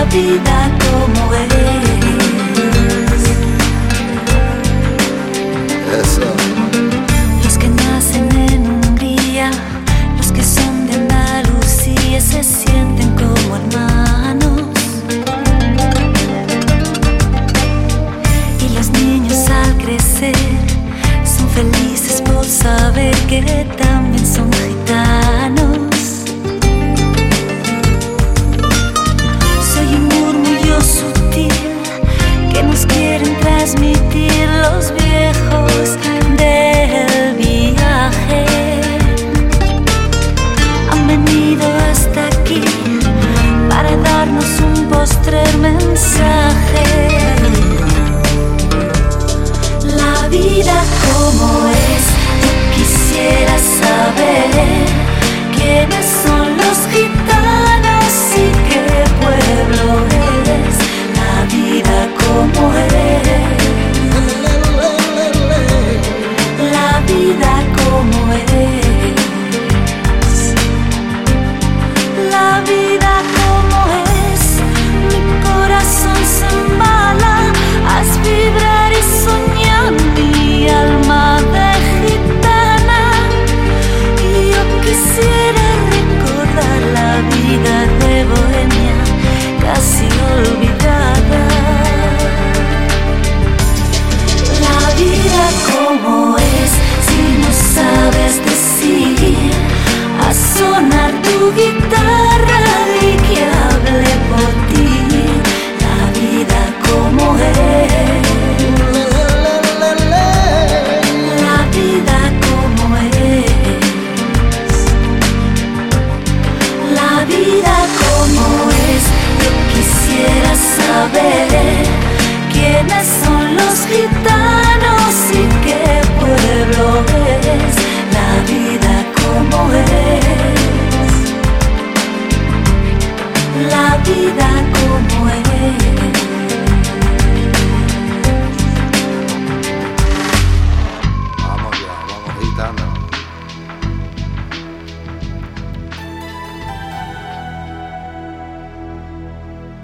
vida como es. Eso. Los que nacen en Hungría, los que son de Andalucía se sienten como hermanos. Y los niños al crecer son felices por saber que también son gitanos. Soy un murmullo sutil que nos quieren transmitir los viejos del viaje. Han venido hasta aquí para darnos un postrer mensaje. La vida como es, yo quisiera saber quiénes son los gitanos y qué pueblo es. La vida como es. La vida como es. La vida como es. Mi corazón se embala, haz vibrar y soñar mi alma de gitana. Y yo quisiera recordar la vida de bohemia casi olvidada. La vida como es, si no sabes decir, a sonar tu guitarra y que hable por ti. La vida como es. La vida como es. La vida como es, yo quisiera saber quiénes son los gitanos y qué pueblo es. La vida como es.